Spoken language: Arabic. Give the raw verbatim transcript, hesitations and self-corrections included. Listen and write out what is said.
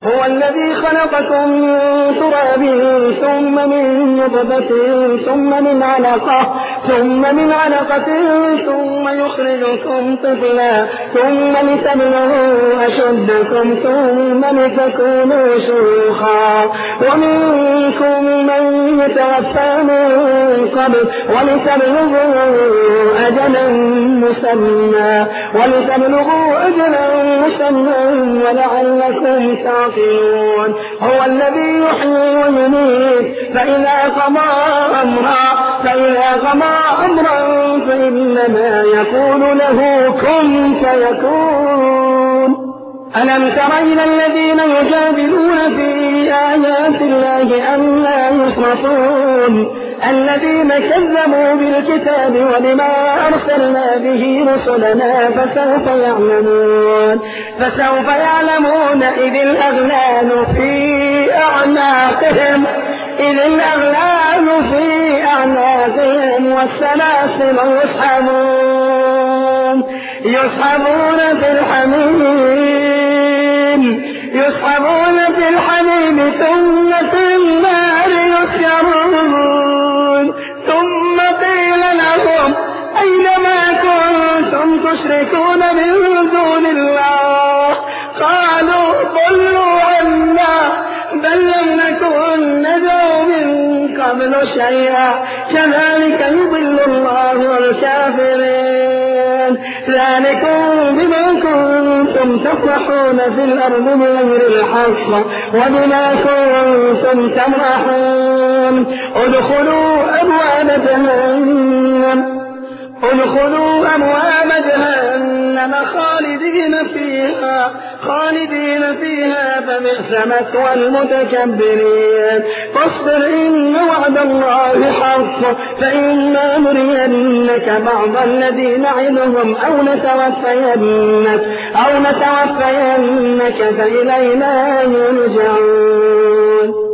هو الذي خلقكم من تراب ثم من نطفة ثم من علقة ثم من علقة ثم يخرجكم طفلا ثم لتبلغوا أشدكم ثم لتكونوا شيوخا ومنكم من يتوفى من قبل ولتبلغوا أجلا مسمى ولتبلغوا أجلا مسمى ولعلكم تعقلون. هو الذي يحيي ويميت فإذا قضى أمرا فإذا قضى أمرا فإنما يقول له كن فيكون. ألم تر إلى الذين يجادلون في آيات الله أنى يصرفون الذين كذبوا بالكتاب وبما أرسلنا به رسلنا فسوف يعلمون فسوف يعلمون إذ الأغلال في أعناقهم إذ الأغلال في أعناقهم والسلاسل يسحبون يسحبون في الحميم يسحبون في الحميم ثم في النار يسجرون ثم قيل لهم أين ما كنتم تشركون من دون الله قالوا ضلوا عنا بل لم نكن ندعو من قبل شيئا كذلك يضل الله الكافرين. ذلكم بما كنتم تفرحون في الأرض بغير الحق وبما كنتم تمرحون. ادخلوا أبواب جهنم ادخلوا أبواب جهنم خالدين فيها خالدين فيها فبئس مثوى المتكبرين. فاصبر إن وعد الله حق فإما نرينك بعض الذي نعدهم أو نتوفينك أو نتوفينك فإلينا يرجعون.